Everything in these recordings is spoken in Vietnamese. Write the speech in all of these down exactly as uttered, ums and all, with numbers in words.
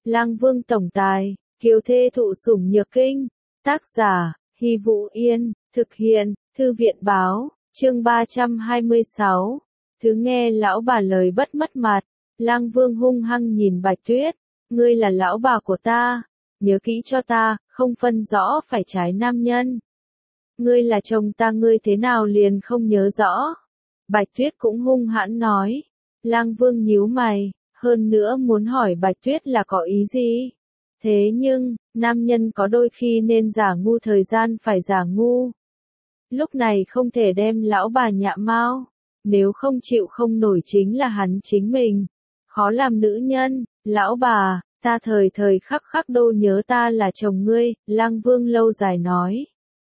Lang Vương tổng tài, kiều thê thụ sủng nhược kinh. Tác giả, Hy Vũ Yên, thực hiện, Thư viện báo, chương ba trăm hai mươi sáu. Thứ nghe lão bà lời bất mất mặt. Lang Vương hung hăng nhìn Bạch Tuyết, ngươi là lão bà của ta, nhớ kỹ cho ta, không phân rõ phải trái nam nhân. Ngươi là chồng ta, ngươi thế nào liền không nhớ rõ. Bạch Tuyết cũng hung hãn nói. Lang Vương nhíu mày, hơn nữa muốn hỏi Bạch Tuyết là có ý gì. Thế nhưng, nam nhân có đôi khi nên giả ngu, thời gian phải giả ngu. Lúc này không thể đem lão bà nhạ mau, nếu không chịu không nổi chính là hắn chính mình. Khó làm nữ nhân, lão bà, ta thời thời khắc khắc đô nhớ ta là chồng ngươi, Lang Vương lâu dài nói.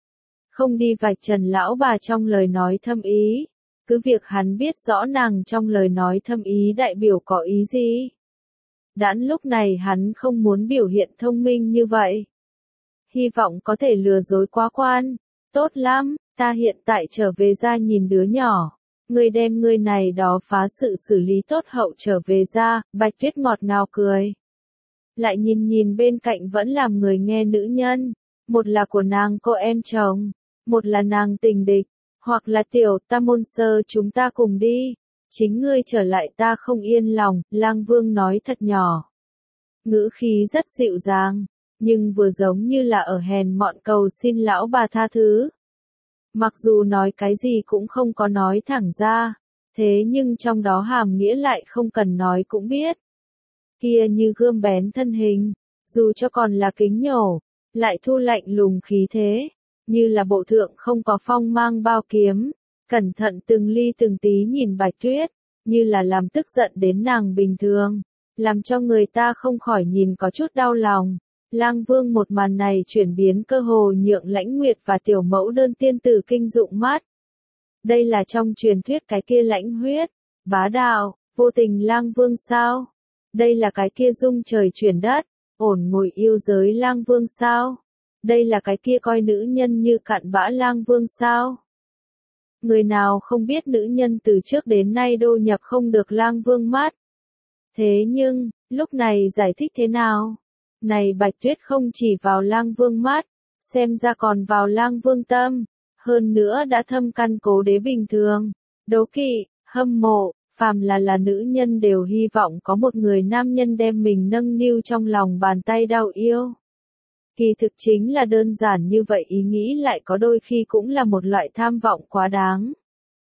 Không đi vạch trần lão bà trong lời nói thâm ý, cứ việc hắn biết rõ nàng trong lời nói thâm ý đại biểu có ý gì. Đãn lúc này hắn không muốn biểu hiện thông minh như vậy. Hy vọng có thể lừa dối quá quan. Tốt lắm, ta hiện tại trở về ra nhìn đứa nhỏ. Ngươi đem ngươi này đó phá sự xử lý tốt hậu trở về ra, Bạch Tuyết ngọt ngào cười. Lại nhìn nhìn bên cạnh vẫn làm người nghe nữ nhân. Một là của nàng cô em chồng, một là nàng tình địch, hoặc là tiểu ta môn sơ, chúng ta cùng đi. Chính ngươi trở lại ta không yên lòng, Lang Vương nói thật nhỏ. Ngữ khí rất dịu dàng, nhưng vừa giống như là ở hèn mọn cầu xin lão bà tha thứ. Mặc dù nói cái gì cũng không có nói thẳng ra, thế nhưng trong đó hàm nghĩa lại không cần nói cũng biết. Kia như gươm bén thân hình, dù cho còn là kính nhổ, lại thu lạnh lùng khí thế, như là bộ thượng không có phong mang bao kiếm. Cẩn thận từng ly từng tí nhìn Bạch Tuyết, như là làm tức giận đến nàng bình thường, làm cho người ta không khỏi nhìn có chút đau lòng. Lang Vương một màn này chuyển biến cơ hồ nhượng Lãnh Nguyệt và tiểu mẫu đơn tiên tử kinh dụng mắt. Đây là trong truyền thuyết cái kia lãnh huyết, bá đạo, vô tình Lang Vương sao? Đây là cái kia dung trời chuyển đất, ổn ngồi yêu giới Lang Vương sao? Đây là cái kia coi nữ nhân như cặn bã Lang Vương sao? Người nào không biết nữ nhân từ trước đến nay đô nhập không được Lang Vương mắt. Thế nhưng, lúc này giải thích thế nào? Này Bạch Tuyết không chỉ vào Lang Vương mắt, xem ra còn vào Lang Vương tâm, hơn nữa đã thâm căn cố đế bình thường, đố kỵ, hâm mộ, phàm là là nữ nhân đều hy vọng có một người nam nhân đem mình nâng niu trong lòng bàn tay đau yêu. Kỳ thực chính là đơn giản như vậy, ý nghĩ lại có đôi khi cũng là một loại tham vọng quá đáng.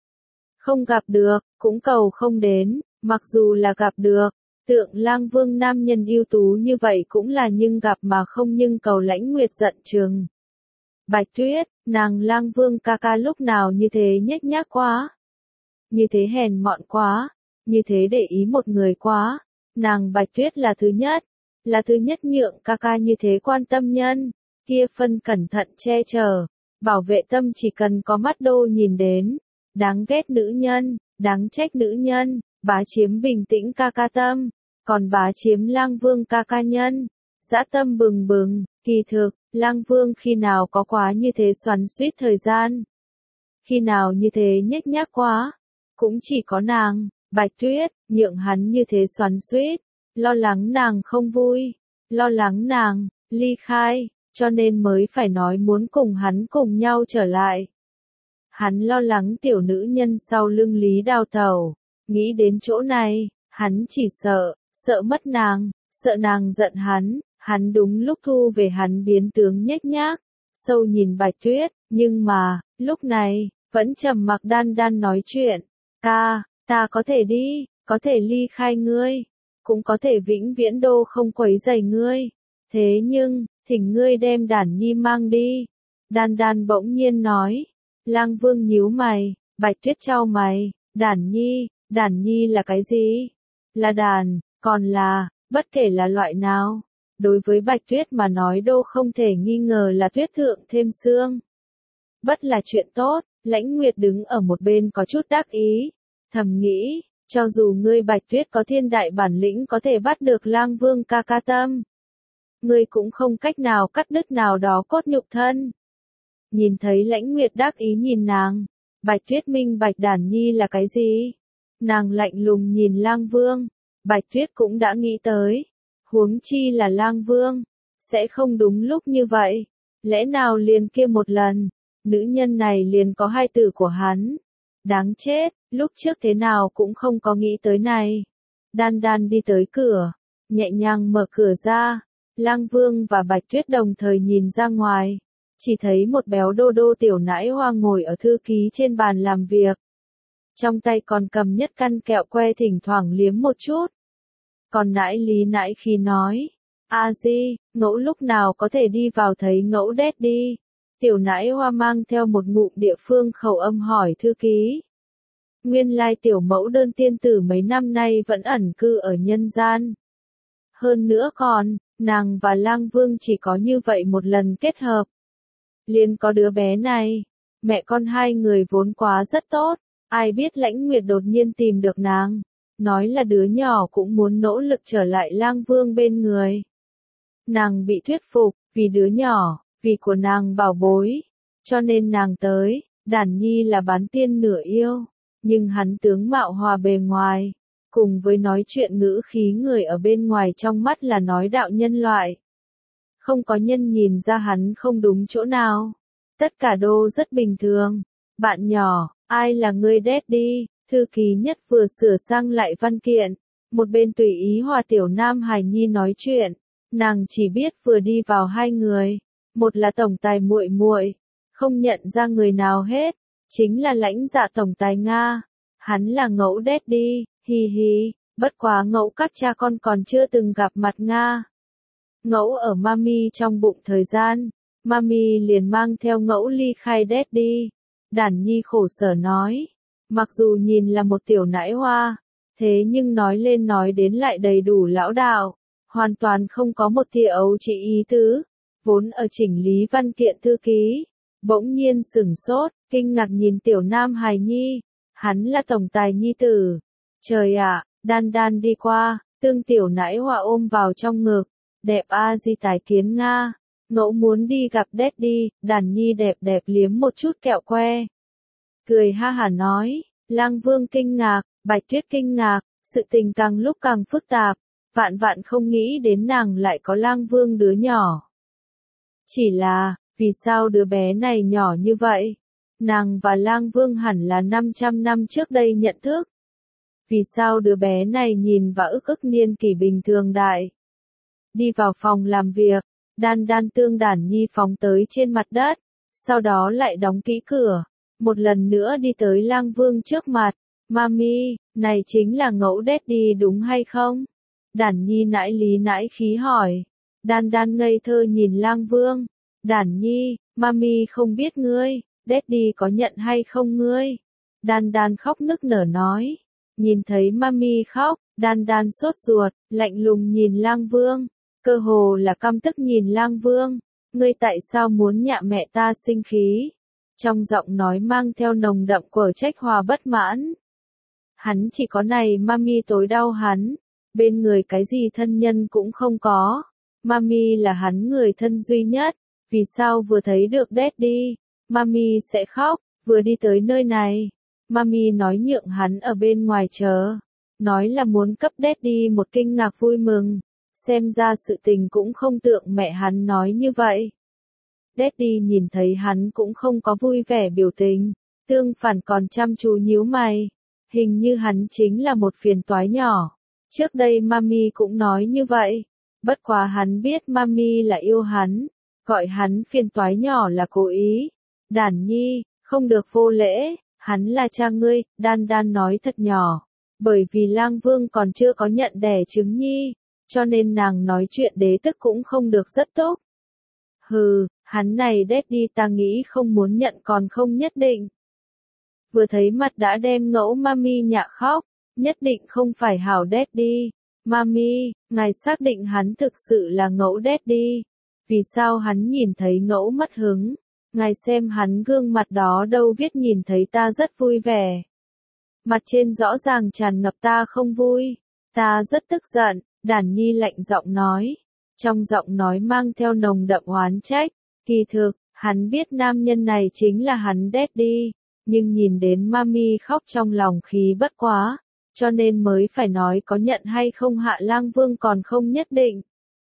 Không gặp được, cũng cầu không đến, mặc dù là gặp được, tượng Lang Vương nam nhân ưu tú như vậy cũng là nhưng gặp mà không nhưng cầu. Lãnh Nguyệt giận chừng. Bạch Tuyết, nàng Lang Vương ca ca lúc nào như thế nhếch nhác quá, như thế hèn mọn quá, như thế để ý một người quá. Nàng Bạch Tuyết là thứ nhất, là thứ nhất nhượng ca ca như thế quan tâm nhân, kia phân cẩn thận che chở, bảo vệ tâm chỉ cần có mắt đô nhìn đến. Đáng ghét nữ nhân, đáng trách nữ nhân, bá chiếm bình tĩnh ca ca tâm, còn bá chiếm Lang Vương ca ca nhân, dã tâm bừng bừng. Kỳ thực, Lang Vương khi nào có quá như thế xoắn xuýt thời gian, khi nào như thế nhếch nhác quá, cũng chỉ có nàng, Bạch Tuyết, nhượng hắn như thế xoắn xuýt, lo lắng nàng không vui, lo lắng nàng ly khai, cho nên mới phải nói muốn cùng hắn cùng nhau trở lại. Hắn lo lắng tiểu nữ nhân sau lưng Lý Đào Tẩu, nghĩ đến chỗ này, hắn chỉ sợ, sợ mất nàng, sợ nàng giận hắn, hắn đúng lúc thu về hắn biến tướng nhếch nhác, sâu nhìn Bạch Tuyết, nhưng mà, lúc này, vẫn trầm mặc đan đan nói chuyện. Ca, ta có thể đi, có thể ly khai ngươi, cũng có thể vĩnh viễn đô không quấy rầy ngươi, thế nhưng, thỉnh ngươi đem Đản Nhi mang đi. Đan đan bỗng nhiên nói. Lang Vương nhíu mày, Bạch Tuyết chau mày, Đản Nhi, Đản Nhi là cái gì? Là đàn, còn là, bất kể là loại nào, đối với Bạch Tuyết mà nói đô không thể nghi ngờ là tuyết thượng thêm xương. Bất là chuyện tốt. Lãnh Nguyệt đứng ở một bên có chút đắc ý, thầm nghĩ, cho dù ngươi Bạch Tuyết có thiên đại bản lĩnh có thể bắt được Lang Vương ca ca tâm, ngươi cũng không cách nào cắt đứt nào đó cốt nhục thân. Nhìn thấy Lãnh Nguyệt đắc ý nhìn nàng, Bạch Tuyết minh bạch Đản Nhi là cái gì. Nàng lạnh lùng nhìn Lang Vương, Bạch Tuyết cũng đã nghĩ tới. Huống chi là lang vương, sẽ không đúng lúc như vậy. Lẽ nào liền kia một lần, nữ nhân này liền có hai tử của hắn. Đáng chết, lúc trước thế nào cũng không có nghĩ tới này. Đan Đan đi tới cửa, nhẹ nhàng mở cửa ra. Lang Vương và Bạch Tuyết đồng thời nhìn ra ngoài. Chỉ thấy một béo đô đô tiểu nãi hoa ngồi ở thư ký trên bàn làm việc. Trong tay còn cầm nhất căn kẹo que thỉnh thoảng liếm một chút. Còn nãi lý nãi khi nói, a di, ngẫu lúc nào có thể đi vào thấy ngẫu đét đi. Tiểu nãi hoa mang theo một ngụm địa phương khẩu âm hỏi thư ký. Nguyên lai tiểu mẫu đơn tiên tử mấy năm nay vẫn ẩn cư ở nhân gian. Hơn nữa còn, nàng và lang vương chỉ có như vậy một lần kết hợp. Liền có đứa bé này, mẹ con hai người vốn quá rất tốt, ai biết Lãnh Nguyệt đột nhiên tìm được nàng, nói là đứa nhỏ cũng muốn nỗ lực trở lại lang vương bên người. Nàng bị thuyết phục, vì đứa nhỏ, vì của nàng bảo bối, cho nên nàng tới. Đản Nhi là bán tiên nửa yêu, nhưng hắn tướng mạo hòa bề ngoài, cùng với nói chuyện ngữ khí người ở bên ngoài trong mắt là nói đạo nhân loại. Không có nhân nhìn ra hắn không đúng chỗ nào. Tất cả đô rất bình thường. Bạn nhỏ, ai là người daddy? Thư ký nhất vừa sửa sang lại văn kiện, một bên tùy ý hòa tiểu nam hài nhi nói chuyện. Nàng chỉ biết vừa đi vào hai người, một là tổng tài muội muội, không nhận ra người nào hết, chính là Lãnh Dạ tổng tài Nga. Hắn là ngẫu daddy, hi hi, bất quá ngẫu các cha con còn chưa từng gặp mặt Nga. Ngẫu ở mami trong bụng thời gian, mami liền mang theo ngẫu ly khai daddy. Đản Nhi khổ sở nói, mặc dù nhìn là một tiểu nãi hoa, thế nhưng nói lên nói đến lại đầy đủ lão đạo, hoàn toàn không có một tia ấu trĩ ý tứ. Vốn ở chỉnh lý văn kiện thư ký, bỗng nhiên sửng sốt, kinh ngạc nhìn tiểu nam hài nhi, hắn là tổng tài nhi tử. Trời ạ, Đan Đan đi qua, tương tiểu nãi hoa ôm vào trong ngực, đẹp a di tài kiến Nga, ngẫu muốn đi gặp daddy. Đản Nhi đẹp đẹp liếm một chút kẹo que, cười ha hả nói. Lang Vương kinh ngạc, Bạch Tuyết kinh ngạc, sự tình càng lúc càng phức tạp, vạn vạn không nghĩ đến nàng lại có Lang Vương đứa nhỏ. Chỉ là, vì sao đứa bé này nhỏ như vậy? Nàng và Lang Vương hẳn là năm trăm năm trước đây nhận thức. Vì sao đứa bé này nhìn và ức ức niên kỷ bình thường đại? Đi vào phòng làm việc, Đan Đan tương Đản Nhi phóng tới trên mặt đất, sau đó lại đóng kỹ cửa, một lần nữa đi tới Lang Vương trước mặt. Mami, này chính là ngẫu daddy đúng hay không? Đản Nhi nãi lý nãi khí hỏi. Đan Đan ngây thơ nhìn Lang Vương. Đản Nhi, mami không biết ngươi, daddy có nhận hay không ngươi? Đan Đan khóc nức nở nói. Nhìn thấy mami khóc, Đan Đan sốt ruột, lạnh lùng nhìn Lang Vương, cơ hồ là căm tức nhìn Lang Vương. Ngươi tại sao muốn nhạ mẹ ta sinh khí? Trong giọng nói mang theo nồng đậm của trách hòa bất mãn. Hắn chỉ có này mami tối đau hắn, bên người cái gì thân nhân cũng không có. Mami là hắn người thân duy nhất, vì sao vừa thấy được daddy, mami sẽ khóc, vừa đi tới nơi này. Mami nói nhượng hắn ở bên ngoài chờ, nói là muốn cấp daddy một kinh ngạc vui mừng, xem ra sự tình cũng không tượng mẹ hắn nói như vậy. Daddy nhìn thấy hắn cũng không có vui vẻ biểu tình, tương phản còn chăm chú nhíu mày, hình như hắn chính là một phiền toái nhỏ. Trước đây mami cũng nói như vậy, bất quá hắn biết mami là yêu hắn, gọi hắn phiền toái nhỏ là cố ý. Đản Nhi, không được vô lễ, hắn là cha ngươi. Đan Đan nói thật nhỏ, bởi vì Lang Vương còn chưa có nhận đẻ trứng nhi, cho nên nàng nói chuyện đế tức cũng không được rất tốt. Hừ, hắn này daddy ta nghĩ không muốn nhận còn không nhất định. Vừa thấy mặt đã đem ngẫu mami nhạ khóc, nhất định không phải hảo daddy. Mami, ngài xác định hắn thực sự là ngẫu daddy. Vì sao hắn nhìn thấy ngẫu mất hứng? Ngài xem hắn gương mặt đó đâu viết nhìn thấy ta rất vui vẻ. Mặt trên rõ ràng tràn ngập ta không vui. Ta rất tức giận, Đản Nhi lạnh giọng nói. Trong giọng nói mang theo nồng đậm oán trách. Kỳ thực, hắn biết nam nhân này chính là hắn daddy. Nhưng nhìn đến mami khóc trong lòng khí bất quá. cho nên mới phải nói có nhận hay không. Hạ Lang Vương còn không nhất định.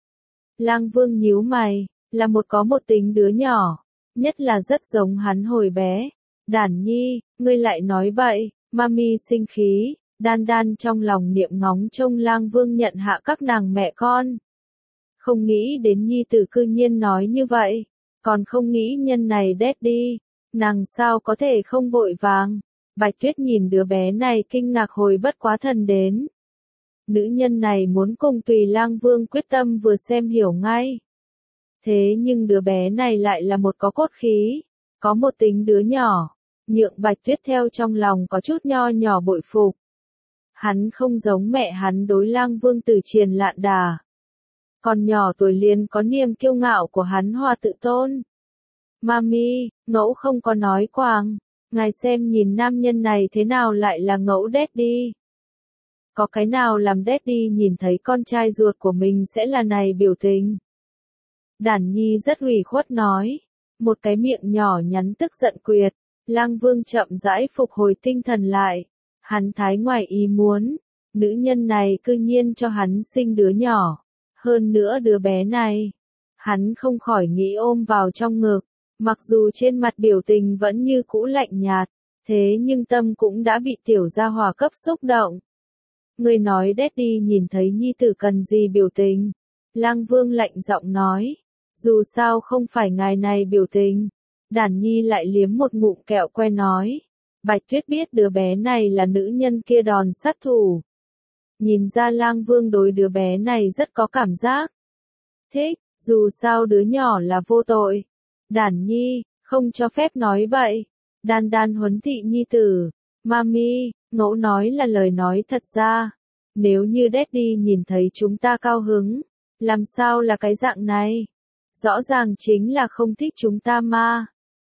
Lang Vương nhíu mày, là một có một tính đứa nhỏ, nhất là rất giống hắn hồi bé. Đản Nhi, ngươi lại nói bậy, mami sinh khí. Đan Đan trong lòng niệm ngóng trông Lang Vương nhận hạ các nàng mẹ con. Không nghĩ đến nhi tử cư nhiên nói như vậy, còn không nghĩ nhân này đét đi, nàng sao có thể không vội vàng. Bạch Tuyết nhìn đứa bé này kinh ngạc hồi bất quá thần đến. Nữ nhân này muốn cùng Tùy Lang Vương quyết tâm vừa xem hiểu ngay. Thế nhưng đứa bé này lại là một có cốt khí, có một tính đứa nhỏ, nhượng Bạch Tuyết theo trong lòng có chút nho nhỏ bội phục. Hắn không giống mẹ hắn đối Lang Vương Tử Triền lạn đà. Còn nhỏ tuổi liền có niềm kiêu ngạo của hắn hòa tự tôn. Mami, ngẫu không có nói quàng, ngài xem nhìn nam nhân này thế nào lại là ngẫu daddy. Có cái nào làm daddy nhìn thấy con trai ruột của mình sẽ là này biểu tình. Đản Nhi rất ủy khuất nói, một cái miệng nhỏ nhắn tức giận quyệt. Lang Vương chậm rãi phục hồi tinh thần lại, hắn thái ngoài ý muốn, nữ nhân này cư nhiên cho hắn sinh đứa nhỏ, hơn nữa đứa bé này, hắn không khỏi nghĩ ôm vào trong ngực, mặc dù trên mặt biểu tình vẫn như cũ lạnh nhạt, thế nhưng tâm cũng đã bị tiểu gia hỏa cấp xúc động. Người nói daddy nhìn thấy nhi tử cần gì biểu tình? Lang Vương lạnh giọng nói, dù sao không phải ngài này biểu tình. Đản Nhi lại liếm một ngụm kẹo que nói, Bạch Tuyết biết đứa bé này là nữ nhân kia đòn sát thủ. Nhìn ra Lang Vương đối đứa bé này rất có cảm giác. Thích, dù sao đứa nhỏ là vô tội. Đản Nhi, không cho phép nói bậy. Đan Đan huấn thị nhi tử. Mami, ngẫu nói là lời nói thật ra. Nếu như daddy nhìn thấy chúng ta cao hứng, làm sao là cái dạng này? Rõ ràng chính là không thích chúng ta mà.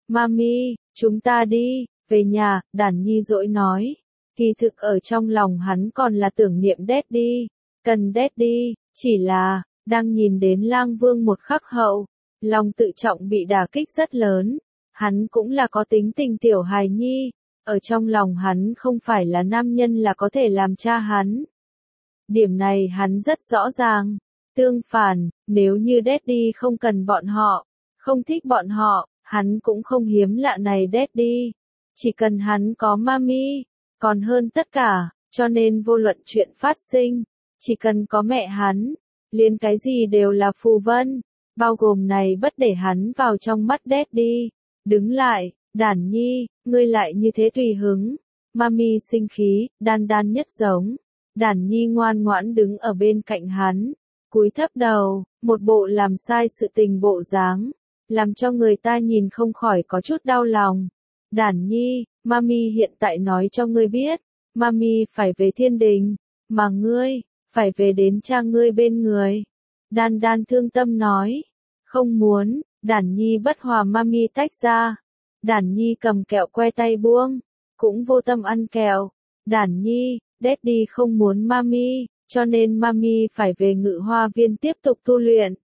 Mami, chúng ta đi, về nhà, Đản Nhi dỗi nói. Kỳ thực ở trong lòng hắn còn là tưởng niệm daddy, cần daddy, chỉ là, đang nhìn đến Lang Vương một khắc hậu, lòng tự trọng bị đả kích rất lớn. Hắn cũng là có tính tình tiểu hài nhi, ở trong lòng hắn không phải là nam nhân là có thể làm cha hắn. Điểm này hắn rất rõ ràng. Tương phản, nếu như daddy không cần bọn họ, không thích bọn họ, hắn cũng không hiếm lạ này daddy. Chỉ cần hắn có mami, còn hơn tất cả, cho nên vô luận chuyện phát sinh, chỉ cần có mẹ hắn, liền cái gì đều là phù vân, bao gồm này bất để hắn vào trong mắt daddy. Đứng lại, Đản Nhi, ngươi lại như thế tùy hứng. Mami sinh khí, Đan Đan nhất giống. Đản Nhi ngoan ngoãn đứng ở bên cạnh hắn, cúi thấp đầu, một bộ làm sai sự tình bộ dáng, làm cho người ta nhìn không khỏi có chút đau lòng. Đản Nhi, mami hiện tại nói cho ngươi biết, mami phải về thiên đình, mà ngươi, phải về đến cha ngươi bên người. Đan Đan thương tâm nói, không muốn. Đản Nhi bất hòa mami tách ra. Đản Nhi cầm kẹo que tay buông, cũng vô tâm ăn kẹo. Đản Nhi, daddy không muốn mami, cho nên mami phải về Ngự Hoa Viên tiếp tục tu luyện.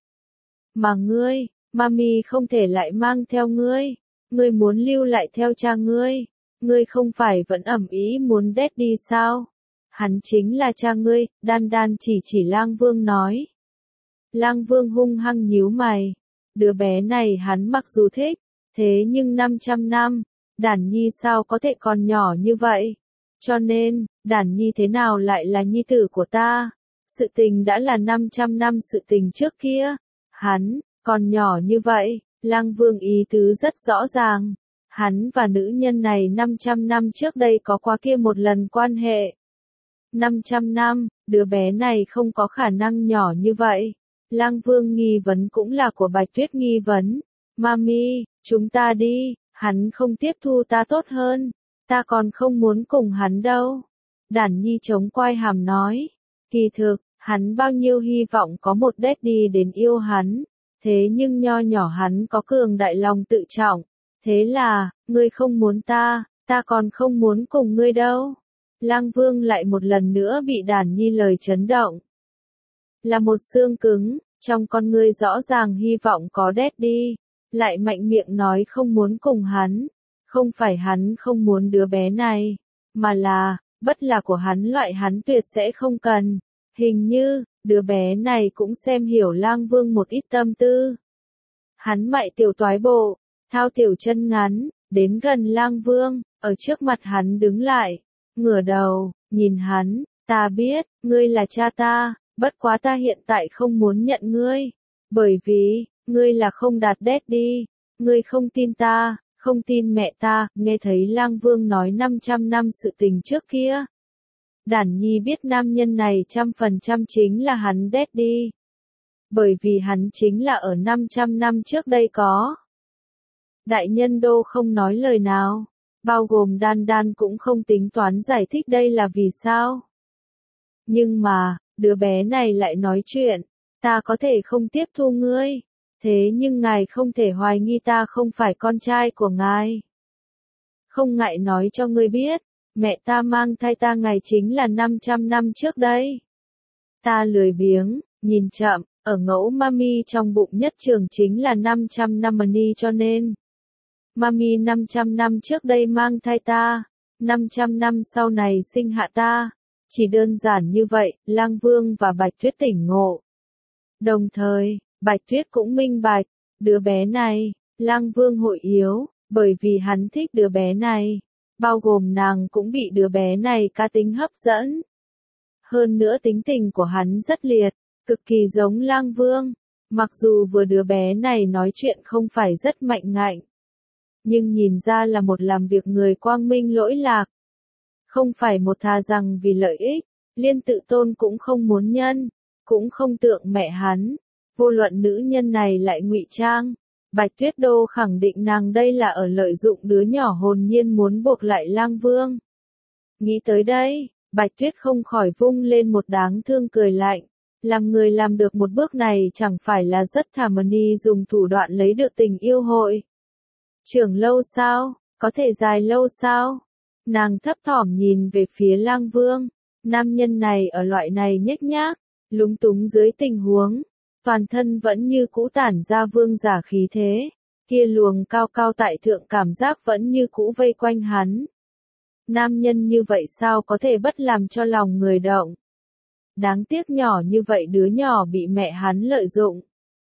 Mà ngươi, mami không thể lại mang theo ngươi, ngươi muốn lưu lại theo cha ngươi, ngươi không phải vẫn ẩm ý muốn daddy sao? Hắn chính là cha ngươi, Đan Đan chỉ chỉ Lang Vương nói. Lang Vương hung hăng nhíu mày. Đứa bé này hắn mặc dù thích, thế nhưng năm trăm năm, Đản Nhi sao có thể còn nhỏ như vậy? Cho nên, Đản Nhi thế nào lại là nhi tử của ta? Sự tình đã là năm trăm năm sự tình trước kia. Hắn, còn nhỏ như vậy, Lang Vương ý tứ rất rõ ràng. Hắn và nữ nhân này năm trăm năm trước đây có qua kia một lần quan hệ. năm trăm năm, đứa bé này không có khả năng nhỏ như vậy. Lang Vương nghi vấn cũng là của Bạch Tuyết nghi vấn. Mami, chúng ta đi, hắn không tiếp thu ta tốt hơn. Ta còn không muốn cùng hắn đâu. Đản Nhi chống quai hàm nói. Kỳ thực, hắn bao nhiêu hy vọng có một daddy đến yêu hắn. Thế nhưng nho nhỏ hắn có cường đại lòng tự trọng. Thế là, ngươi không muốn ta, ta còn không muốn cùng ngươi đâu. Lang Vương lại một lần nữa bị Đản Nhi lời chấn động. Là một xương cứng, trong con ngươi rõ ràng hy vọng có daddy, lại mạnh miệng nói không muốn cùng hắn. Không phải hắn không muốn đứa bé này, mà là, bất là của hắn loại hắn tuyệt sẽ không cần. Hình như, đứa bé này cũng xem hiểu Lang Vương một ít tâm tư. Hắn mại tiểu toái bộ, thao tiểu chân ngắn, đến gần Lang Vương, ở trước mặt hắn đứng lại, ngửa đầu, nhìn hắn, ta biết, ngươi là cha ta, bất quá ta hiện tại không muốn nhận ngươi, bởi vì, ngươi là không đạt đét đi, ngươi không tin ta, không tin mẹ ta, nghe thấy Lang Vương nói năm trăm năm sự tình trước kia. Đản Nhi biết nam nhân này trăm phần trăm chính là hắn đét đi. Bởi vì hắn chính là ở năm trăm năm trước đây có. Đại nhân đô không nói lời nào, bao gồm Đan Đan cũng không tính toán giải thích đây là vì sao. Nhưng mà, đứa bé này lại nói chuyện, ta có thể không tiếp thu ngươi, thế nhưng ngài không thể hoài nghi ta không phải con trai của ngài. Không ngại nói cho ngươi biết, mẹ ta mang thai ta ngày chính là năm trăm năm trước đây. Ta lười biếng, nhìn chậm, ở ngẫu mami trong bụng nhất trường chính là năm trăm năm mani cho nên. Mami năm trăm năm trước đây mang thai ta, năm trăm năm sau này sinh hạ ta. Chỉ đơn giản như vậy, Lang Vương và Bạch Tuyết tỉnh ngộ. Đồng thời, Bạch Tuyết cũng minh bạch, đứa bé này, Lang Vương hội yếu, bởi vì hắn thích đứa bé này, bao gồm nàng cũng bị đứa bé này cá tính hấp dẫn. Hơn nữa tính tình của hắn rất liệt, cực kỳ giống Lang Vương, mặc dù vừa đứa bé này nói chuyện không phải rất mạnh ngạnh, nhưng nhìn ra là một làm việc người quang minh lỗi lạc. Không phải một thà rằng vì lợi ích, liên tự tôn cũng không muốn nhân, cũng không tượng mẹ hắn. Vô luận nữ nhân này lại ngụy trang, Bạch Tuyết Đô khẳng định nàng đây là ở lợi dụng đứa nhỏ hồn nhiên muốn buộc lại Lang Vương. Nghĩ tới đây, Bạch Tuyết không khỏi vung lên một đáng thương cười lạnh. Làm người làm được một bước này chẳng phải là rất thảm đi dùng thủ đoạn lấy được tình yêu hội. Trưởng lâu sao, có thể dài lâu sao? Nàng thấp thỏm nhìn về phía Lang Vương, nam nhân này ở loại này nhếch nhác, lúng túng dưới tình huống, toàn thân vẫn như cũ tản ra vương giả khí thế, kia luồng cao cao tại thượng cảm giác vẫn như cũ vây quanh hắn. Nam nhân như vậy sao có thể bất làm cho lòng người động? Đáng tiếc nhỏ như vậy đứa nhỏ bị mẹ hắn lợi dụng.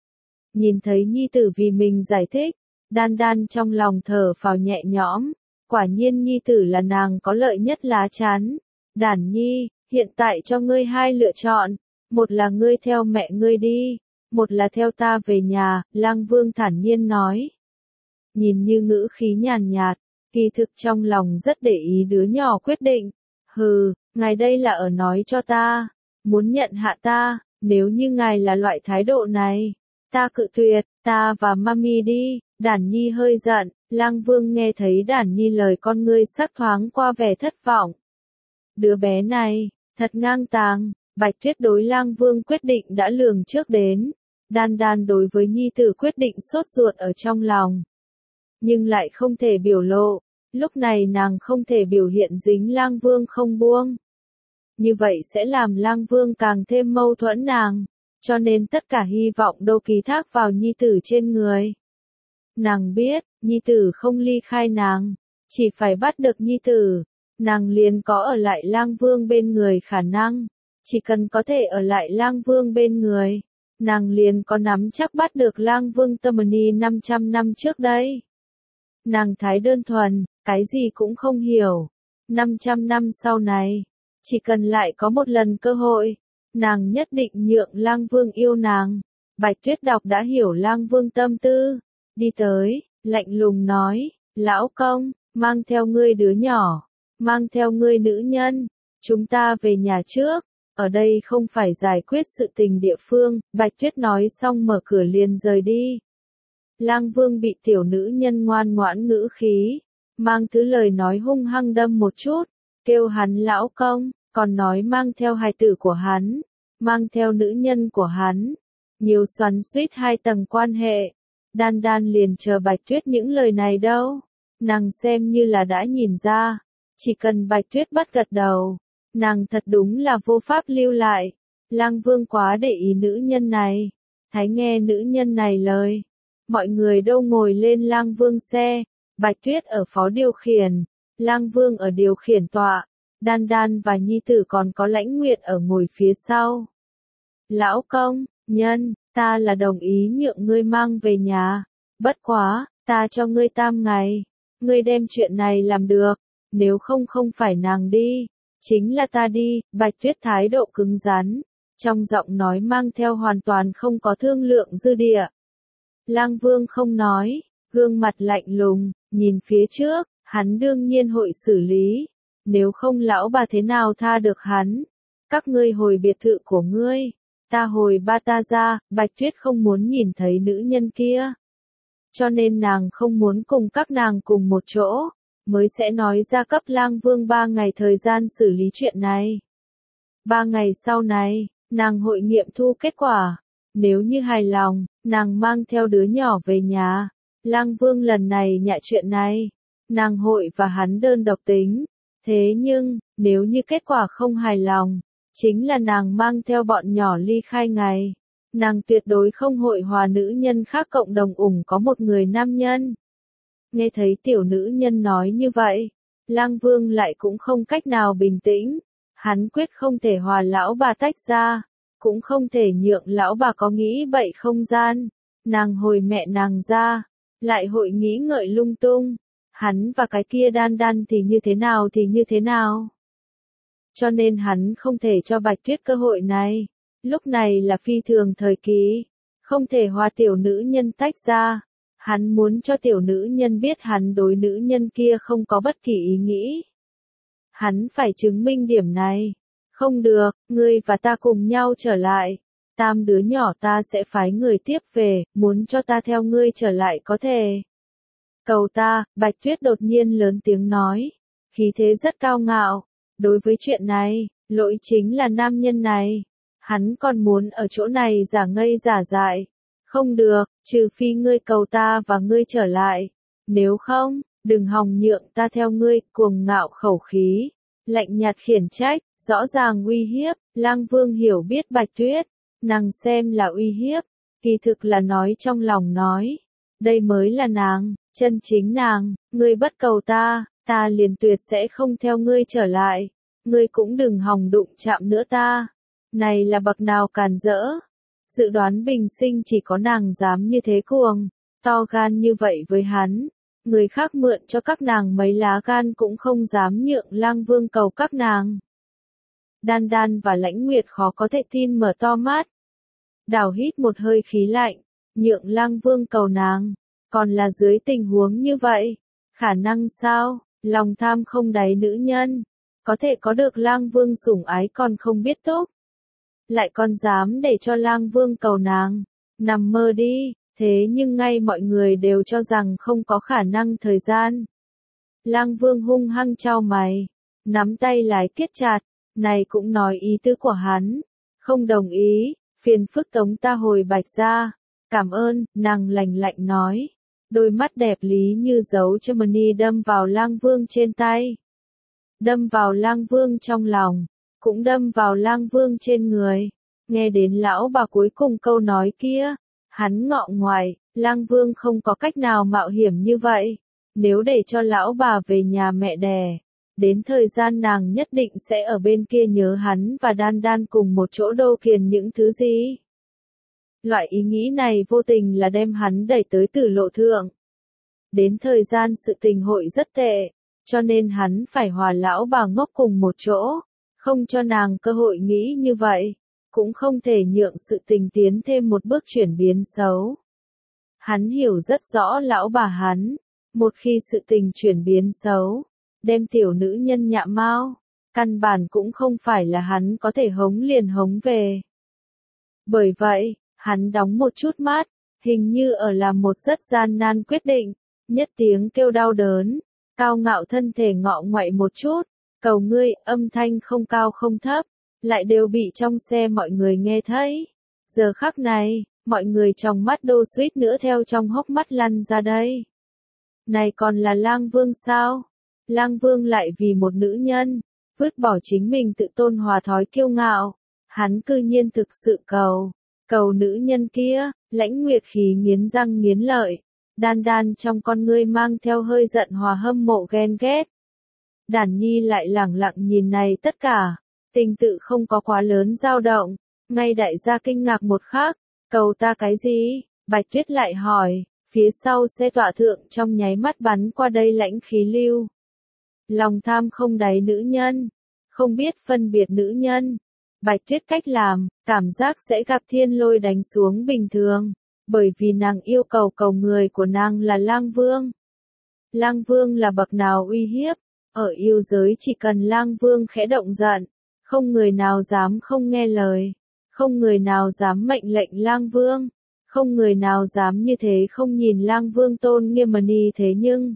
Nhìn thấy nhi tử vì mình giải thích, Đan Đan trong lòng thở phào nhẹ nhõm. Quả nhiên nhi tử là nàng có lợi nhất lá chắn. Đản Nhi, hiện tại cho ngươi hai lựa chọn, một là ngươi theo mẹ ngươi đi, một là theo ta về nhà, Lang Vương thản nhiên nói. Nhìn như ngữ khí nhàn nhạt, kỳ thực trong lòng rất để ý đứa nhỏ quyết định. Hừ, ngài đây là ở nói cho ta, muốn nhận hạ ta, nếu như ngài là loại thái độ này, ta cự tuyệt, ta và mami đi. Đản Nhi hơi giận, Lang Vương nghe thấy Đản Nhi lời con ngươi sắc thoáng qua vẻ thất vọng. Đứa bé này, thật ngang tàng, Bạch Tuyết đối Lang Vương quyết định đã lường trước đến. Đan Đan đối với nhi tử quyết định sốt ruột ở trong lòng. Nhưng lại không thể biểu lộ, lúc này nàng không thể biểu hiện dính Lang Vương không buông. Như vậy sẽ làm Lang Vương càng thêm mâu thuẫn nàng, cho nên tất cả hy vọng đều ký thác vào nhi tử trên người. Nàng biết, nhi tử không ly khai nàng, chỉ phải bắt được nhi tử, nàng liền có ở lại Lang Vương bên người khả năng, chỉ cần có thể ở lại Lang Vương bên người, nàng liền có nắm chắc bắt được Lang Vương Tamani năm trăm năm trước đây. Nàng thái đơn thuần, cái gì cũng không hiểu, năm trăm năm sau này, chỉ cần lại có một lần cơ hội, nàng nhất định nhượng Lang Vương yêu nàng. Bạch Tuyết đọc đã hiểu Lang Vương tâm tư. Đi tới, lạnh lùng nói, lão công, mang theo ngươi đứa nhỏ, mang theo ngươi nữ nhân, chúng ta về nhà trước, ở đây không phải giải quyết sự tình địa phương, Bạch Tuyết nói xong mở cửa liền rời đi. Lang Vương bị tiểu nữ nhân ngoan ngoãn ngữ khí, mang thứ lời nói hung hăng đâm một chút, kêu hắn lão công, còn nói mang theo hài tử của hắn, mang theo nữ nhân của hắn, nhiều xoắn xuýt hai tầng quan hệ. Đan Đan liền chờ Bạch Tuyết những lời này đâu, nàng xem như là đã nhìn ra, chỉ cần Bạch Tuyết bắt gật đầu, nàng thật đúng là vô pháp lưu lại. Lang Vương quá để ý nữ nhân này, thái nghe nữ nhân này lời, mọi người đâu ngồi lên Lang Vương xe, Bạch Tuyết ở phó điều khiển, Lang Vương ở điều khiển tọa, Đan Đan và nhi tử còn có Lãnh Nguyệt ở ngồi phía sau. Lão công, nhân, ta là đồng ý nhượng ngươi mang về nhà. Bất quá, ta cho ngươi tam ngày. Ngươi đem chuyện này làm được, nếu không không phải nàng đi, chính là ta đi. Bạch Tuyết thái độ cứng rắn, trong giọng nói mang theo hoàn toàn không có thương lượng dư địa. Lang Vương không nói, gương mặt lạnh lùng, nhìn phía trước, hắn đương nhiên hội xử lý. Nếu không lão bà thế nào tha được hắn? Các ngươi hồi biệt thự của ngươi, ta hồi ba ta ra. Bạch Tuyết không muốn nhìn thấy nữ nhân kia, cho nên nàng không muốn cùng các nàng cùng một chỗ, mới sẽ nói ra cấp Lang Vương ba ngày thời gian xử lý chuyện này. Ba ngày sau này, nàng hội nghiệm thu kết quả. Nếu như hài lòng, nàng mang theo đứa nhỏ về nhà. Lang Vương lần này nhạ chuyện này, nàng hội và hắn đơn độc tính. Thế nhưng, nếu như kết quả không hài lòng, chính là nàng mang theo bọn nhỏ ly khai ngày. Nàng tuyệt đối không hội hòa nữ nhân khác cộng đồng ủng có một người nam nhân. Nghe thấy tiểu nữ nhân nói như vậy, Lang Vương lại cũng không cách nào bình tĩnh. Hắn quyết không thể hòa lão bà tách ra, cũng không thể nhượng lão bà có nghĩ bậy không gian. Nàng hồi mẹ nàng ra, lại hội nghĩ ngợi lung tung. Hắn và cái kia Đan Đan thì như thế nào thì như thế nào. Cho nên hắn không thể cho Bạch Tuyết cơ hội này. Lúc này là phi thường thời kỳ, không thể hòa tiểu nữ nhân tách ra. Hắn muốn cho tiểu nữ nhân biết hắn đối nữ nhân kia không có bất kỳ ý nghĩ. Hắn phải chứng minh điểm này. Không được, ngươi và ta cùng nhau trở lại. Tam đứa nhỏ ta sẽ phái người tiếp về, muốn cho ta theo ngươi trở lại có thể. Cầu ta, Bạch Tuyết đột nhiên lớn tiếng nói. Khí thế rất cao ngạo. Đối với chuyện này, lỗi chính là nam nhân này. Hắn còn muốn ở chỗ này giả ngây giả dại. Không được, trừ phi ngươi cầu ta và ngươi trở lại. Nếu không, đừng hòng nhượng ta theo ngươi. Cuồng ngạo khẩu khí, lạnh nhạt khiển trách, rõ ràng uy hiếp. Lang Vương hiểu biết Bạch Tuyết, nàng xem là uy hiếp, kỳ thực là nói trong lòng nói. Đây mới là nàng, chân chính nàng. Ngươi bất cầu ta, ta liền tuyệt sẽ không theo ngươi trở lại. Ngươi cũng đừng hòng đụng chạm nữa ta. Này là bậc nào càn rỡ. Dự đoán bình sinh chỉ có nàng dám như thế cuồng, to gan như vậy với hắn. Người khác mượn cho các nàng mấy lá gan cũng không dám nhượng Lang Vương cầu các nàng. Đan Đan và Lãnh Nguyệt khó có thể tin mở to mắt. Đào hít một hơi khí lạnh, nhượng Lang Vương cầu nàng, còn là dưới tình huống như vậy. Khả năng sao, lòng tham không đáy nữ nhân, có thể có được Lang Vương sủng ái còn không biết túc. Lại còn dám để cho Lang Vương cầu nàng, nằm mơ đi. Thế nhưng ngay mọi người đều cho rằng không có khả năng thời gian. Lang Vương hung hăng chau mày, nắm tay lái kiết chặt, này cũng nói ý tứ của hắn. Không đồng ý, phiền phức tống ta hồi Bạch ra. Cảm ơn, nàng lạnh lạnh nói. Đôi mắt đẹp lý như dấu Germany đâm vào Lang Vương trên tay. Đâm vào Lang Vương trong lòng, cũng đâm vào Lang Vương trên người. Nghe đến lão bà cuối cùng câu nói kia, hắn ngọ ngoại. Lang Vương không có cách nào mạo hiểm như vậy. Nếu để cho lão bà về nhà mẹ đẻ, đến thời gian nàng nhất định sẽ ở bên kia nhớ hắn và Đan Đan cùng một chỗ đô kiền những thứ gì. Loại ý nghĩ này vô tình là đem hắn đẩy tới tử lộ thượng. Đến thời gian sự tình hội rất tệ, cho nên hắn phải hòa lão bà ngốc cùng một chỗ, không cho nàng cơ hội nghĩ như vậy, cũng không thể nhượng sự tình tiến thêm một bước chuyển biến xấu. Hắn hiểu rất rõ lão bà hắn, một khi sự tình chuyển biến xấu, đem tiểu nữ nhân nhạ mau, căn bản cũng không phải là hắn có thể hống liền hống về. Bởi vậy, hắn đóng một chút mắt, hình như ở làm một rất gian nan quyết định, nhất tiếng kêu đau đớn, cao ngạo thân thể ngọ ngoại một chút, cầu ngươi, âm thanh không cao không thấp, lại đều bị trong xe mọi người nghe thấy. Giờ khắc này, mọi người trong mắt đô suýt nữa theo trong hốc mắt lăn ra đây. Này còn là Lang Vương sao? Lang Vương lại vì một nữ nhân, vứt bỏ chính mình tự tôn hòa thói kiêu ngạo. Hắn cư nhiên thực sự cầu, cầu nữ nhân kia. Lãnh Nguyệt khí nghiến răng nghiến lợi. Đan Đan trong con ngươi mang theo hơi giận hòa hâm mộ ghen ghét. Đản Nhi lại lẳng lặng nhìn này tất cả, tình tự không có quá lớn dao động, ngay đại gia kinh ngạc một khắc, cầu ta cái gì? Bạch Tuyết lại hỏi, phía sau xe tọa thượng trong nháy mắt bắn qua đây lãnh khí lưu. Lòng tham không đáy nữ nhân, không biết phân biệt nữ nhân. Bạch Tuyết cách làm, cảm giác sẽ gặp thiên lôi đánh xuống bình thường, bởi vì nàng yêu cầu cầu người của nàng là Lang Vương. Lang Vương là bậc nào uy hiếp, ở yêu giới chỉ cần Lang Vương khẽ động giận, không người nào dám không nghe lời, không người nào dám mệnh lệnh Lang Vương, không người nào dám như thế không nhìn Lang Vương tôn nghiêm mà ni thế nhưng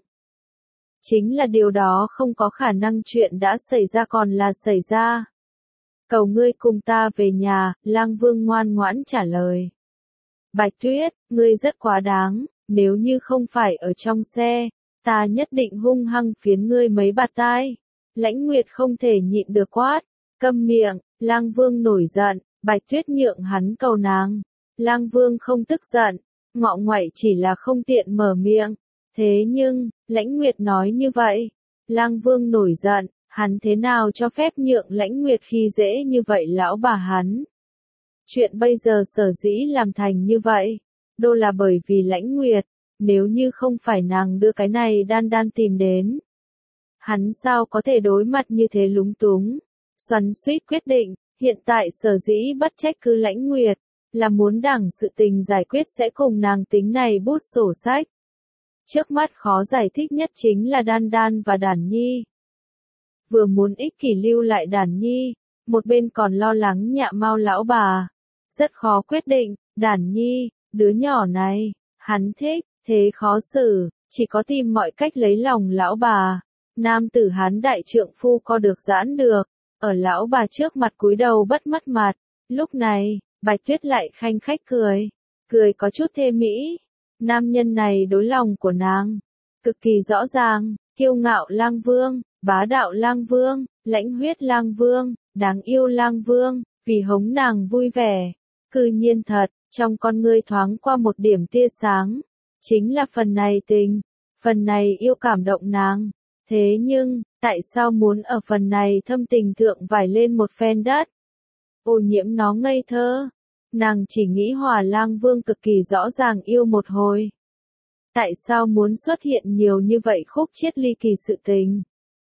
chính là điều đó không có khả năng chuyện đã xảy ra còn là xảy ra. Cầu ngươi cùng ta về nhà, Lang Vương ngoan ngoãn trả lời. Bạch Tuyết, ngươi rất quá đáng, nếu như không phải ở trong xe, ta nhất định hung hăng phiến ngươi mấy bạt tai. Lãnh Nguyệt không thể nhịn được quát, câm miệng, Lang Vương nổi giận, Bạch Tuyết nhượng hắn cầu nàng. Lang Vương không tức giận, ngọ ngoại chỉ là không tiện mở miệng. Thế nhưng, Lãnh Nguyệt nói như vậy, Lang Vương nổi giận, hắn thế nào cho phép nhượng Lãnh Nguyệt khi dễ như vậy lão bà hắn. Chuyện bây giờ sở dĩ làm thành như vậy, đô là bởi vì Lãnh Nguyệt, nếu như không phải nàng đưa cái này đan đan tìm đến. Hắn sao có thể đối mặt như thế lúng túng, xoắn xuýt quyết định, hiện tại sở dĩ bất trách cứ Lãnh Nguyệt, là muốn đảng sự tình giải quyết sẽ cùng nàng tính này bút sổ sách. Trước mắt khó giải thích nhất chính là Đan Đan và Đản Nhi. Vừa muốn ích kỷ lưu lại Đản Nhi, một bên còn lo lắng nhạ mau lão bà. Rất khó quyết định, Đản Nhi, đứa nhỏ này, hắn thích, thế khó xử, chỉ có tìm mọi cách lấy lòng lão bà. Nam tử hắn đại trượng phu co được giãn được, ở lão bà trước mặt cúi đầu bất mất mặt. Lúc này, Bạch Tuyết lại khanh khách cười, cười có chút thê mỹ. Nam nhân này đối lòng của nàng, cực kỳ rõ ràng, kiêu ngạo Lang Vương, bá đạo Lang Vương, lãnh huyết Lang Vương, đáng yêu Lang Vương, vì hống nàng vui vẻ. Cư nhiên thật, trong con ngươi thoáng qua một điểm tia sáng, chính là phần này tình, phần này yêu cảm động nàng. Thế nhưng, tại sao muốn ở phần này thâm tình thượng vải lên một phen đất? Ô nhiễm nó ngây thơ. Nàng chỉ nghĩ Hòa Lang Vương cực kỳ rõ ràng yêu một hồi. Tại sao muốn xuất hiện nhiều như vậy khúc chiết ly kỳ sự tình?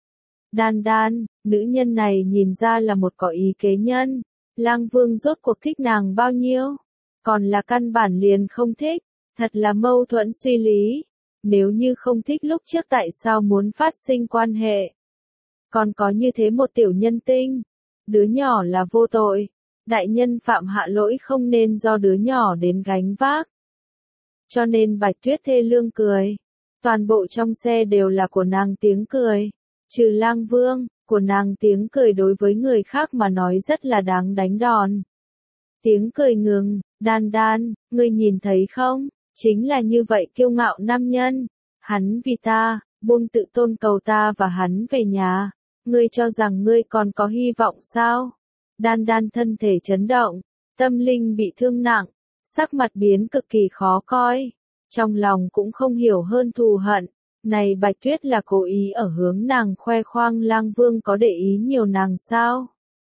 Đan Đan, nữ nhân này nhìn ra là một có ý kế nhân. Lang Vương rốt cuộc thích nàng bao nhiêu? Còn là căn bản liền không thích, thật là mâu thuẫn suy lý. Nếu như không thích lúc trước tại sao muốn phát sinh quan hệ? Còn có như thế một tiểu nhân tinh, đứa nhỏ là vô tội. Đại nhân phạm hạ lỗi không nên do đứa nhỏ đến gánh vác. Cho nên Bạch Tuyết thê lương cười. Toàn bộ trong xe đều là của nàng tiếng cười. Trừ Lang Vương, của nàng tiếng cười đối với người khác mà nói rất là đáng đánh đòn. Tiếng cười ngừng, Đan Đan, ngươi nhìn thấy không? Chính là như vậy kiêu ngạo nam nhân. Hắn vì ta, buông tự tôn cầu ta và hắn về nhà. Ngươi cho rằng ngươi còn có hy vọng sao? Đan Đan thân thể chấn động, tâm linh bị thương nặng, sắc mặt biến cực kỳ khó coi, trong lòng cũng không hiểu hơn thù hận. Này Bạch Tuyết là cố ý ở hướng nàng khoe khoang Lang Vương có để ý nhiều nàng sao?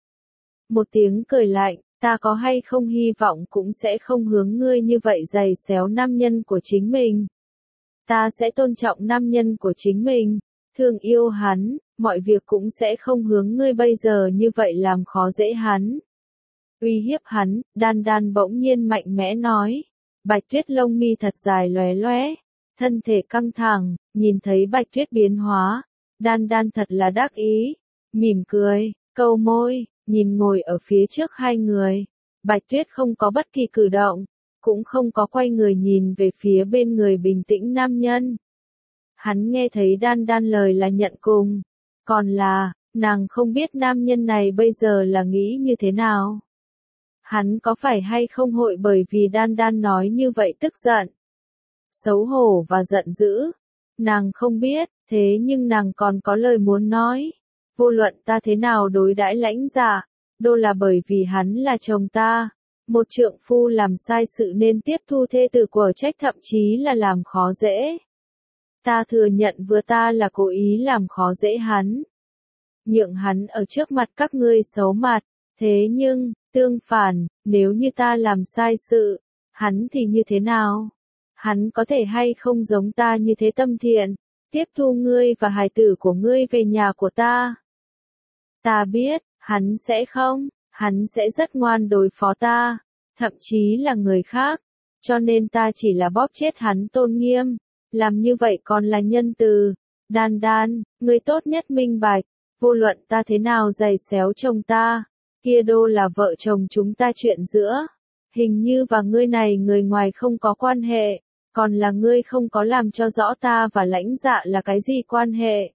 Một tiếng cười lạnh, ta có hay không hy vọng cũng sẽ không hướng ngươi như vậy giày xéo nam nhân của chính mình. Ta sẽ tôn trọng nam nhân của chính mình, thương yêu hắn. Mọi việc cũng sẽ không hướng ngươi bây giờ như vậy làm khó dễ hắn. Uy hiếp hắn, Đan Đan bỗng nhiên mạnh mẽ nói. Bạch Tuyết lông mi thật dài lóe lóe, thân thể căng thẳng, nhìn thấy Bạch Tuyết biến hóa. Đan Đan thật là đắc ý, mỉm cười, câu môi, nhìn ngồi ở phía trước hai người. Bạch Tuyết không có bất kỳ cử động, cũng không có quay người nhìn về phía bên người bình tĩnh nam nhân. Hắn nghe thấy Đan Đan lời là nhận cùng. Còn là, nàng không biết nam nhân này bây giờ là nghĩ như thế nào. Hắn có phải hay không hội bởi vì Đan Đan nói như vậy tức giận, xấu hổ và giận dữ. Nàng không biết, thế nhưng nàng còn có lời muốn nói. Vô luận ta thế nào đối đãi Lãnh Dạ, đô là bởi vì hắn là chồng ta. Một trượng phu làm sai sự nên tiếp thu thê tử của trách thậm chí là làm khó dễ. Ta thừa nhận vừa ta là cố ý làm khó dễ hắn. nhượng hắn ở trước mặt các ngươi xấu mặt. Thế nhưng, tương phản, nếu như ta làm sai sự, hắn thì như thế nào? Hắn có thể hay không giống ta như thế tâm thiện, tiếp thu ngươi và hài tử của ngươi về nhà của ta? Ta biết, hắn sẽ không, hắn sẽ rất ngoan đối phó ta, thậm chí là người khác, cho nên ta chỉ là bóp chết hắn tôn nghiêm, làm như vậy còn là nhân từ. Đan Đan, ngươi tốt nhất minh bạch, vô luận ta thế nào giày xéo chồng ta, kia đô là vợ chồng chúng ta chuyện giữa, hình như và ngươi này người ngoài không có quan hệ, còn là ngươi không có làm cho rõ ta và Lãnh Dạ là cái gì quan hệ.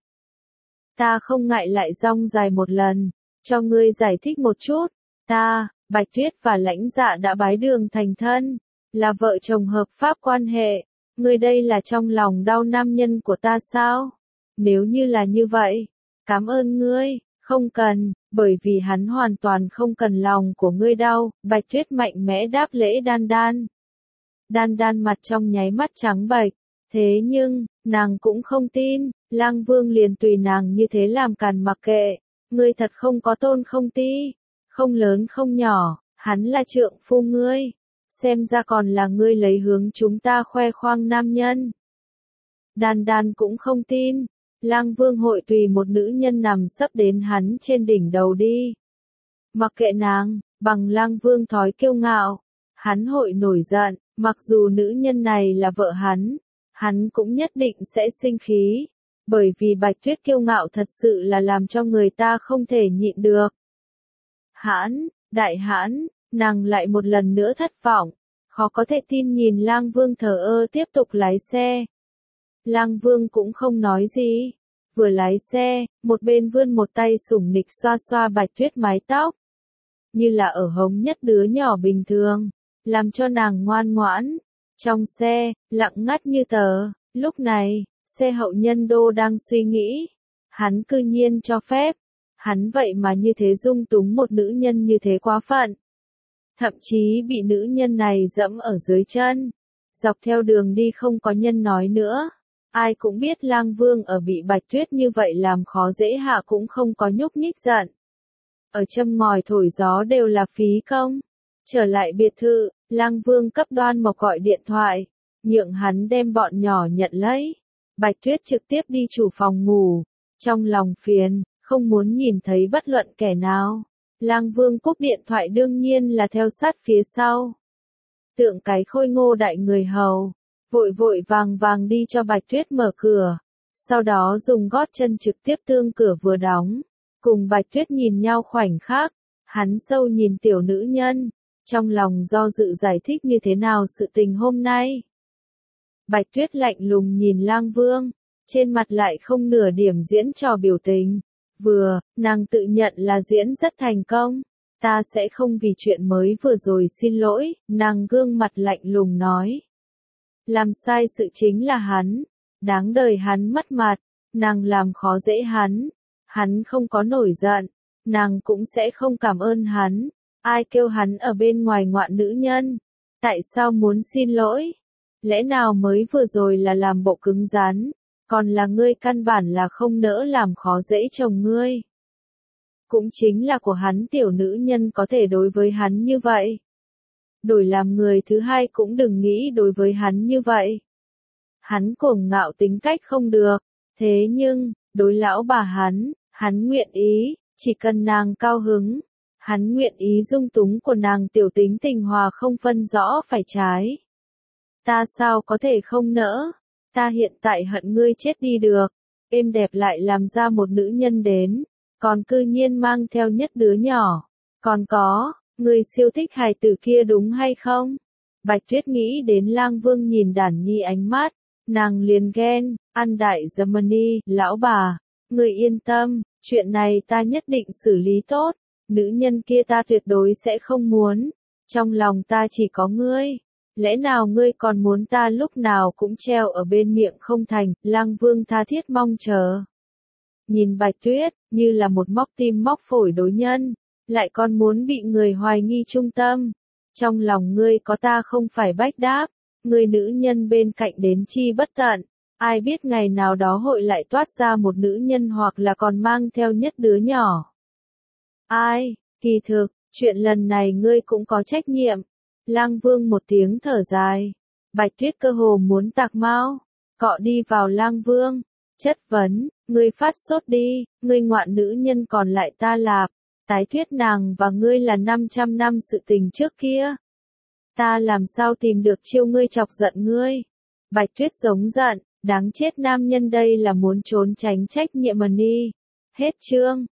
Ta không ngại lại rong dài một lần, cho ngươi giải thích một chút, ta, Bạch Tuyết và Lãnh Dạ đã bái đường thành thân, là vợ chồng hợp pháp quan hệ, ngươi đây là trong lòng đau nam nhân của ta sao? Nếu như là như vậy, cảm ơn ngươi, không cần, bởi vì hắn hoàn toàn không cần lòng của ngươi đâu, Bạch Tuyết mạnh mẽ đáp lễ Đan Đan. Đan Đan mặt trong nháy mắt trắng bệch, thế nhưng, nàng cũng không tin, Lang Vương liền tùy nàng như thế làm càn mặc kệ, ngươi thật không có tôn không ti, không lớn không nhỏ, hắn là trượng phu ngươi, xem ra còn là ngươi lấy hướng chúng ta khoe khoang nam nhân. Đan Đan cũng không tin, Lang Vương hội tùy một nữ nhân nằm sấp đến hắn trên đỉnh đầu đi. Mặc kệ nàng, bằng Lang Vương thói kiêu ngạo, hắn hội nổi giận, mặc dù nữ nhân này là vợ hắn, hắn cũng nhất định sẽ sinh khí, bởi vì Bạch Tuyết kiêu ngạo thật sự là làm cho người ta không thể nhịn được. Hãn, đại hãn, nàng lại một lần nữa thất vọng, khó có thể tin nhìn Lang Vương thờ ơ tiếp tục lái xe. Lang Vương cũng không nói gì, vừa lái xe, một bên vươn một tay sủng nịch xoa xoa Bạch Tuyết mái tóc, như là ở hống nhất đứa nhỏ bình thường, làm cho nàng ngoan ngoãn. Trong xe, lặng ngắt như tờ, lúc này, xe hậu nhân đô đang suy nghĩ, hắn cư nhiên cho phép, hắn vậy mà như thế dung túng một nữ nhân như thế quá phận. Thậm chí bị nữ nhân này dẫm ở dưới chân, dọc theo đường đi không có nhân nói nữa. Ai cũng biết Lang Vương ở bị Bạch Tuyết như vậy làm khó dễ hạ cũng không có nhúc nhích giận. Ở châm ngòi thổi gió đều là phí công. Trở lại biệt thự, Lang Vương cấp Đoan Mộc gọi điện thoại, nhượng hắn đem bọn nhỏ nhận lấy. Bạch Tuyết trực tiếp đi chủ phòng ngủ, trong lòng phiền, không muốn nhìn thấy bất luận kẻ nào. Lang Vương cúp điện thoại đương nhiên là theo sát phía sau. Tượng cái khôi ngô đại người hầu, vội vội vàng vàng đi cho Bạch Tuyết mở cửa, sau đó dùng gót chân trực tiếp tương cửa vừa đóng, cùng Bạch Tuyết nhìn nhau khoảnh khắc, hắn sâu nhìn tiểu nữ nhân, trong lòng do dự giải thích như thế nào sự tình hôm nay. Bạch Tuyết lạnh lùng nhìn Lang Vương, trên mặt lại không nửa điểm diễn trò biểu tình, vừa, nàng tự nhận là diễn rất thành công, ta sẽ không vì chuyện mới vừa rồi xin lỗi, nàng gương mặt lạnh lùng nói. Làm sai sự chính là hắn, đáng đời hắn mất mặt, nàng làm khó dễ hắn, hắn không có nổi giận, nàng cũng sẽ không cảm ơn hắn, ai kêu hắn ở bên ngoài ngoạn nữ nhân, tại sao muốn xin lỗi? Lẽ nào mới vừa rồi là làm bộ cứng rắn, còn là ngươi căn bản là không nỡ làm khó dễ chồng ngươi. Cũng chính là của hắn tiểu nữ nhân có thể đối với hắn như vậy. Đổi làm người thứ hai cũng đừng nghĩ đối với hắn như vậy. Hắn cuồng ngạo tính cách không được, thế nhưng, đối lão bà hắn, hắn nguyện ý, chỉ cần nàng cao hứng, hắn nguyện ý dung túng của nàng tiểu tính tình hòa không phân rõ phải trái. Ta sao có thể không nỡ, ta hiện tại hận ngươi chết đi được, êm đẹp lại làm ra một nữ nhân đến, còn cư nhiên mang theo nhất đứa nhỏ, còn có, ngươi siêu thích hài tử kia đúng hay không? Bạch Tuyết nghĩ đến Lang Vương nhìn Đản Nhi ánh mắt, nàng liền ghen, ăn đại Germany, lão bà, ngươi yên tâm, chuyện này ta nhất định xử lý tốt, nữ nhân kia ta tuyệt đối sẽ không muốn, trong lòng ta chỉ có ngươi, lẽ nào ngươi còn muốn ta lúc nào cũng treo ở bên miệng không thành, Lang Vương tha thiết mong chờ. Nhìn Bạch Tuyết, như là một móc tim móc phổi đối nhân, lại còn muốn bị người hoài nghi trung tâm. Trong lòng ngươi có ta không phải bách đáp, người nữ nhân bên cạnh đến chi bất tận, Ai biết ngày nào đó hội lại toát ra một nữ nhân hoặc là còn mang theo nhất đứa nhỏ. Ai, kỳ thực, chuyện lần này ngươi cũng có trách nhiệm. Lang Vương một tiếng thở dài. Bạch Tuyết cơ hồ muốn tạc mau. Cọ đi vào Lang Vương. Chất vấn, ngươi phát sốt đi, ngươi ngoạn nữ nhân còn lại ta lạp. Tái thuyết nàng và ngươi là năm trăm năm sự tình trước kia. Ta làm sao tìm được chiêu ngươi chọc giận ngươi. Bạch Tuyết giống giận, đáng chết nam nhân đây là muốn trốn tránh trách nhiệm mà ni. Hết chương.